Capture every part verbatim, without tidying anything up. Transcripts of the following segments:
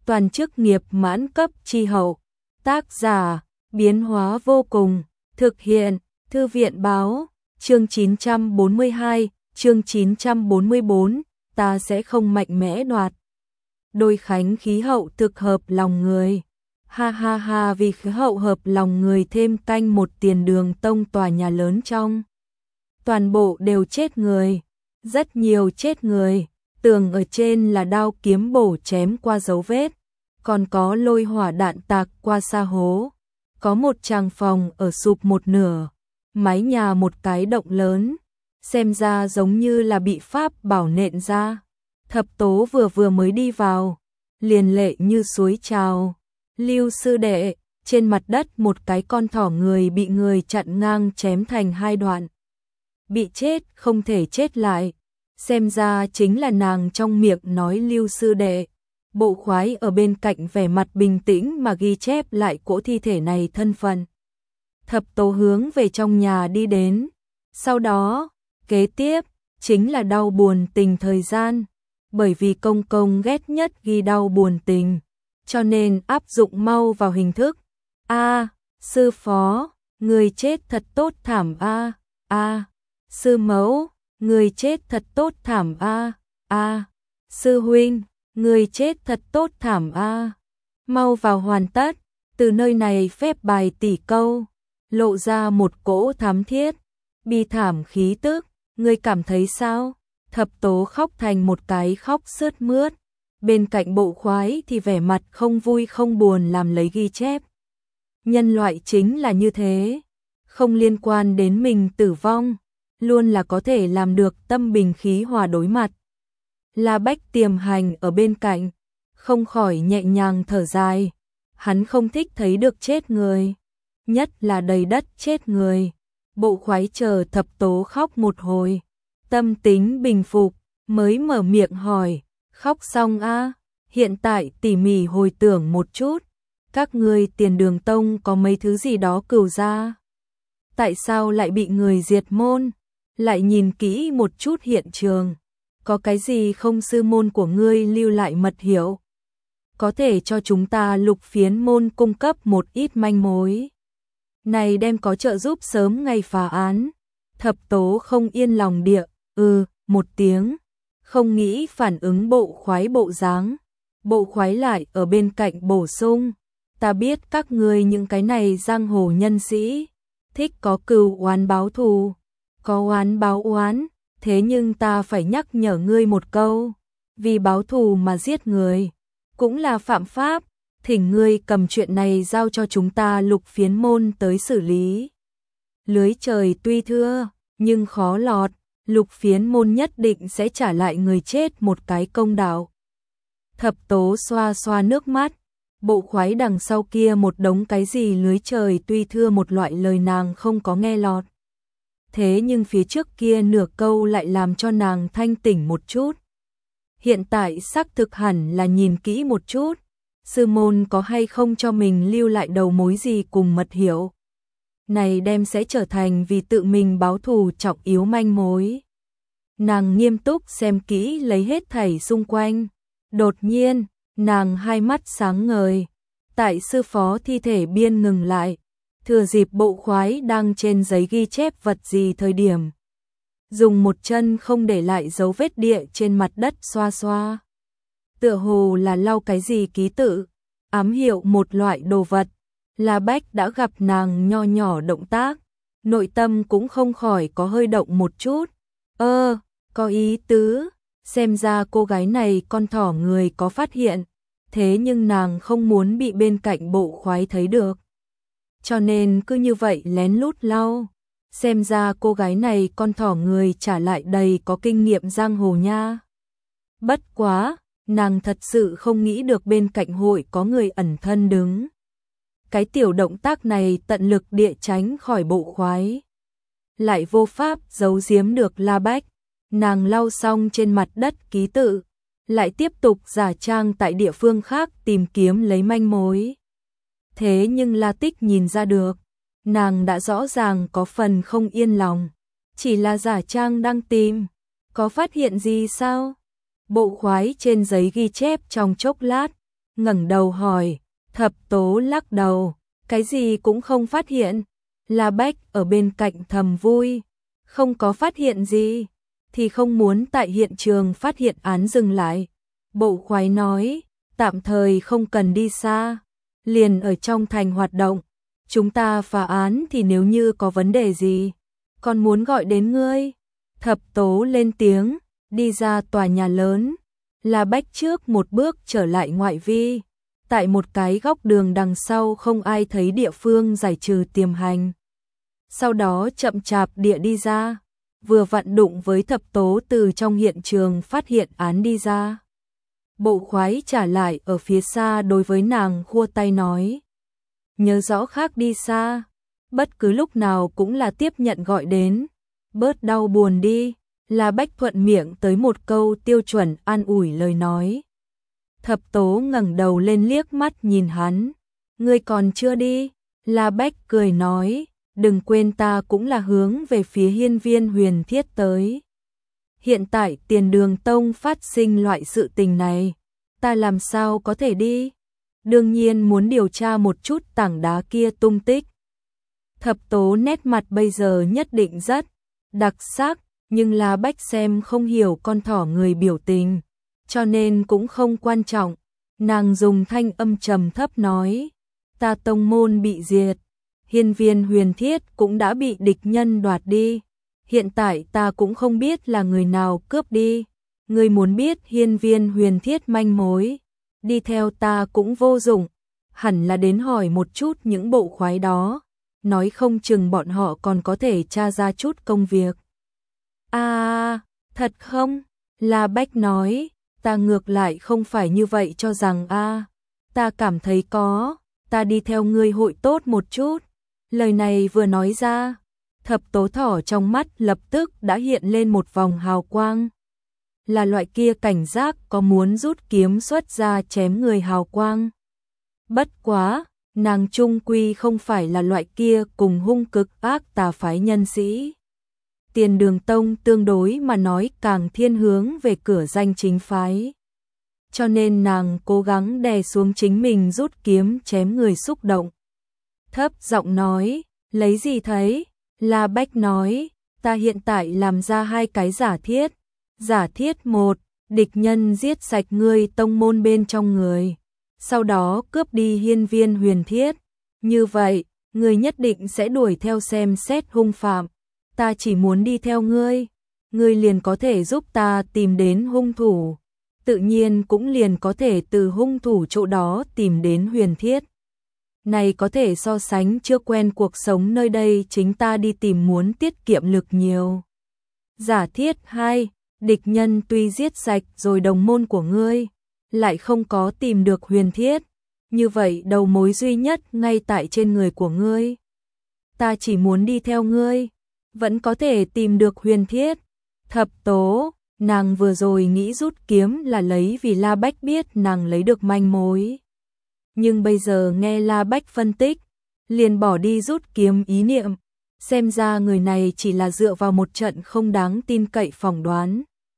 toàn chức nghiệp mãn cấp chi hậu. Tác giả, biến hóa vô cùng, thực hiện, Thư viện báo, chương chín trăm bốn mươi hai, chương chín trăm bốn mươi bốn, ta sẽ không mạnh mẽ đoạt. Đôi khánh khí hậu thực hợp lòng người. Ha ha ha, vì khí hậu hợp lòng người thêm canh một tiền đường tông tòa nhà lớn trong. Toàn bộ đều chết người, rất nhiều chết người, tường ở trên là đao kiếm bổ chém qua dấu vết, còn có lôi hỏa đạn tạc qua sa hố, có một tràng phòng ở sụp một nửa, mái nhà một cái động lớn, xem ra giống như là bị pháp bảo nện ra. Thập Tố vừa vừa mới đi vào, liền lệ như suối trào. Lưu sư đệ, trên mặt đất một cái con thỏ người bị người chặn ngang chém thành hai đoạn. Bị chết không thể chết lại, xem ra chính là nàng trong miệng nói Lưu sư đệ. Bộ khoái ở bên cạnh vẻ mặt bình tĩnh mà ghi chép lại cỗ thi thể này thân phận. Thập Tố hướng về trong nhà đi đến, sau đó, kế tiếp, chính là đau buồn tình thời gian, bởi vì công công ghét nhất ghi đau buồn tình, cho nên áp dụng mau vào hình thức. A, sư phó, người chết thật tốt thảm a. A, sư mẫu, người chết thật tốt thảm a. A, sư huynh, người chết thật tốt thảm a. Mau vào hoàn tất, từ nơi này phép bài tỷ câu, lộ ra một cỗ thám thiết, bi thảm khí tức, ngươi cảm thấy sao? Thập Tố khóc thành một cái khóc sướt mướt, bên cạnh bộ khoái thì vẻ mặt không vui không buồn làm lấy ghi chép. Nhân loại chính là như thế, không liên quan đến mình tử vong, luôn là có thể làm được tâm bình khí hòa đối mặt. La Bách Tiềm Hành ở bên cạnh, không khỏi nhẹ nhàng thở dài, hắn không thích thấy được chết người, nhất là đầy đất chết người. Bộ khoái chờ Thập Tố khóc một hồi, tâm tính bình phục, mới mở miệng hỏi, khóc xong a, hiện tại tỉ mỉ hồi tưởng một chút, các ngươi Tiền Đường Tông có mấy thứ gì đó cửu ra? Tại sao lại bị người diệt môn? Lại nhìn kỹ một chút hiện trường, có cái gì không sư môn của ngươi lưu lại mật hiệu? Có thể cho chúng ta Lục Phiến môn cung cấp một ít manh mối. Này đem có trợ giúp sớm ngày phá án. Thập Tố không yên lòng địa, ừ, một tiếng, không nghĩ phản ứng bộ khoái bộ dáng. Bộ khoái lại ở bên cạnh bổ sung, ta biết các ngươi những cái này giang hồ nhân sĩ, thích có cừu oán báo thù, có oán báo oán, thế nhưng ta phải nhắc nhở ngươi một câu, vì báo thù mà giết người, cũng là phạm pháp. Thỉnh ngươi cầm chuyện này giao cho chúng ta Lục Phiến môn tới xử lý. Lưới trời tuy thưa, nhưng khó lọt, Lục Phiến môn nhất định sẽ trả lại người chết một cái công đạo. Thập Tố xoa xoa nước mắt, bộ khoái đằng sau kia một đống cái gì lưới trời tuy thưa một loại lời nàng không có nghe lọt. Thế nhưng phía trước kia nửa câu lại làm cho nàng thanh tỉnh một chút. Hiện tại xác thực hẳn là nhìn kỹ một chút, sư môn có hay không cho mình lưu lại đầu mối gì cùng mật hiệu. Này đem sẽ trở thành vì tự mình báo thù trọng yếu manh mối. Nàng nghiêm túc xem kỹ lấy hết thảy xung quanh. Đột nhiên, nàng hai mắt sáng ngời. Tại sư phó thi thể biên ngừng lại, thừa dịp bộ khoái đang trên giấy ghi chép vật gì thời điểm. Dùng một chân không để lại dấu vết địa trên mặt đất xoa xoa. Tựa hồ là lau cái gì ký tự, ám hiệu một loại đồ vật. La Bách đã gặp nàng nho nhỏ động tác, nội tâm cũng không khỏi có hơi động một chút. Ơ, có ý tứ, xem ra cô gái này con thỏ người có phát hiện, thế nhưng nàng không muốn bị bên cạnh bộ khoái thấy được. Cho nên cứ như vậy lén lút lau, xem ra cô gái này con thỏ người trả lại đầy có kinh nghiệm giang hồ nha. Bất quá, nàng thật sự không nghĩ được bên cạnh hội có người ẩn thân đứng. Cái tiểu động tác này tận lực địa tránh khỏi bộ khoái. Lại vô pháp giấu giếm được La Bách, nàng lau xong trên mặt đất ký tự, lại tiếp tục giả trang tại địa phương khác tìm kiếm lấy manh mối. Thế nhưng La Tích nhìn ra được, nàng đã rõ ràng có phần không yên lòng, chỉ là giả trang đang tìm, có phát hiện gì sao? Bộ khoái trên giấy ghi chép trong chốc lát, ngẩng đầu hỏi. Thập tố lắc đầu, cái gì cũng không phát hiện. La Bách ở bên cạnh thầm vui, không có phát hiện gì, thì không muốn tại hiện trường phát hiện án dừng lại. Bộ khoái nói, tạm thời không cần đi xa, liền ở trong thành hoạt động. Chúng ta phá án thì nếu như có vấn đề gì, còn muốn gọi đến ngươi. Thập tố lên tiếng, đi ra tòa nhà lớn. La Bách trước một bước trở lại ngoại vi. Tại một cái góc đường đằng sau không ai thấy địa phương giải trừ tiềm hành. Sau đó chậm chạp địa đi ra, vừa vặn đụng với thập tố từ trong hiện trường phát hiện án đi ra. Bộ khoái trả lại ở phía xa đối với nàng khua tay nói. Nhớ rõ khác đi xa, bất cứ lúc nào cũng là tiếp nhận gọi đến, bớt đau buồn đi. La Bách thuận miệng tới một câu tiêu chuẩn an ủi lời nói. Thập tố ngẩng đầu lên liếc mắt nhìn hắn. Ngươi còn chưa đi? La Bách cười nói, đừng quên ta cũng là hướng về phía hiên viên huyền thiết tới. Hiện tại Tiền Đường Tông phát sinh loại sự tình này, ta làm sao có thể đi? Đương nhiên muốn điều tra một chút tảng đá kia tung tích. Thập tố nét mặt bây giờ nhất định rất đặc sắc, nhưng La Bách xem không hiểu con thỏ người biểu tình, cho nên cũng không quan trọng. Nàng dùng thanh âm trầm thấp nói, ta tông môn bị diệt, hiên viên huyền thiết cũng đã bị địch nhân đoạt đi. Hiện tại ta cũng không biết là người nào cướp đi. Ngươi muốn biết hiên viên huyền thiết manh mối, đi theo ta cũng vô dụng, hẳn là đến hỏi một chút những bộ khoái đó, nói không chừng bọn họ còn có thể tra ra chút công việc. À, thật không? La Bách nói, ta ngược lại không phải như vậy cho rằng a, à, ta cảm thấy có, ta đi theo ngươi hội tốt một chút. Lời này vừa nói ra, thập tố thỏ trong mắt lập tức đã hiện lên một vòng hào quang. Là loại kia cảnh giác có muốn rút kiếm xuất ra chém người hào quang. Bất quá, nàng trung quy không phải là loại kia cùng hung cực ác tà phái nhân sĩ. Tiền Đường Tông tương đối mà nói càng thiên hướng về cửa danh chính phái. Cho nên nàng cố gắng đè xuống chính mình rút kiếm chém người xúc động. Thấp giọng nói, lấy gì thấy? La Bách nói, ta hiện tại làm ra hai cái giả thiết. Giả thiết một, địch nhân giết sạch ngươi tông môn bên trong người, sau đó cướp đi hiên viên huyền thiết. Như vậy, ngươi nhất định sẽ đuổi theo xem xét hung phạm. Ta chỉ muốn đi theo ngươi, ngươi liền có thể giúp ta tìm đến hung thủ. Tự nhiên cũng liền có thể từ hung thủ chỗ đó tìm đến huyền thiết. Này có thể so sánh chưa quen cuộc sống nơi đây chính ta đi tìm muốn tiết kiệm lực nhiều. Giả thiết hai, địch nhân tuy giết sạch rồi đồng môn của ngươi, lại không có tìm được huyền thiết. Như vậy đầu mối duy nhất ngay tại trên người của ngươi. Ta chỉ muốn đi theo ngươi, vẫn có thể tìm được huyền thiết. Thập tố, nàng vừa rồi nghĩ rút kiếm là lấy vì La Bách biết nàng lấy được manh mối. Nhưng bây giờ nghe La Bách phân tích, liền bỏ đi rút kiếm ý niệm. Xem ra người này chỉ là dựa vào một trận không đáng tin cậy phỏng đoán.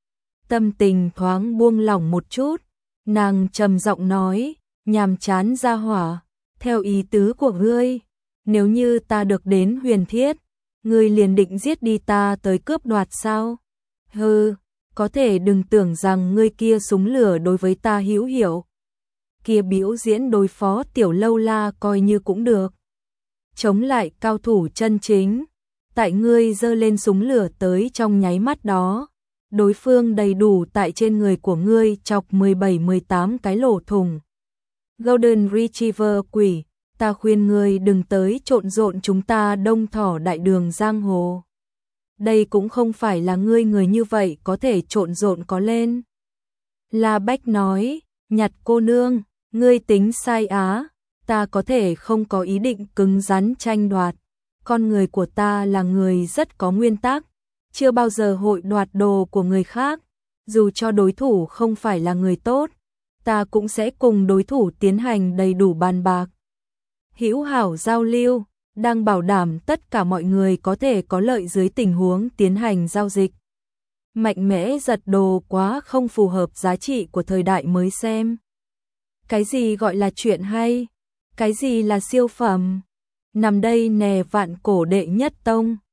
Tâm tình thoáng buông lỏng một chút, nàng trầm giọng nói, nhàm chán ra hỏa, theo ý tứ của ngươi, nếu như ta được đến huyền thiết, ngươi liền định giết đi ta tới cướp đoạt sao? Hừ, có thể đừng tưởng rằng ngươi kia súng lửa đối với ta hữu hiệu. Kia biểu diễn đối phó tiểu lâu la coi như cũng được. Chống lại cao thủ chân chính, tại ngươi giơ lên súng lửa tới trong nháy mắt đó, đối phương đầy đủ tại trên người của ngươi chọc mười bảy mười tám cái lỗ thủng. Golden Retriever quỷ, ta khuyên ngươi đừng tới trộn rộn chúng ta đông thỏ đại đường giang hồ. Đây cũng không phải là ngươi người như vậy có thể trộn rộn có lên. La Bách nói, Nhặt cô nương, ngươi tính sai á, ta có thể không có ý định cứng rắn tranh đoạt. Con người của ta là người rất có nguyên tắc, chưa bao giờ hội đoạt đồ của người khác, dù cho đối thủ không phải là người tốt, ta cũng sẽ cùng đối thủ tiến hành đầy đủ bàn bạc. Hữu hảo giao lưu, đang bảo đảm tất cả mọi người có thể có lợi dưới tình huống tiến hành giao dịch. Mạnh mẽ giật đồ quá không phù hợp giá trị của thời đại mới xem. Cái gì gọi là chuyện hay? Cái gì là siêu phẩm? Nằm đây nè vạn cổ đệ nhất tông.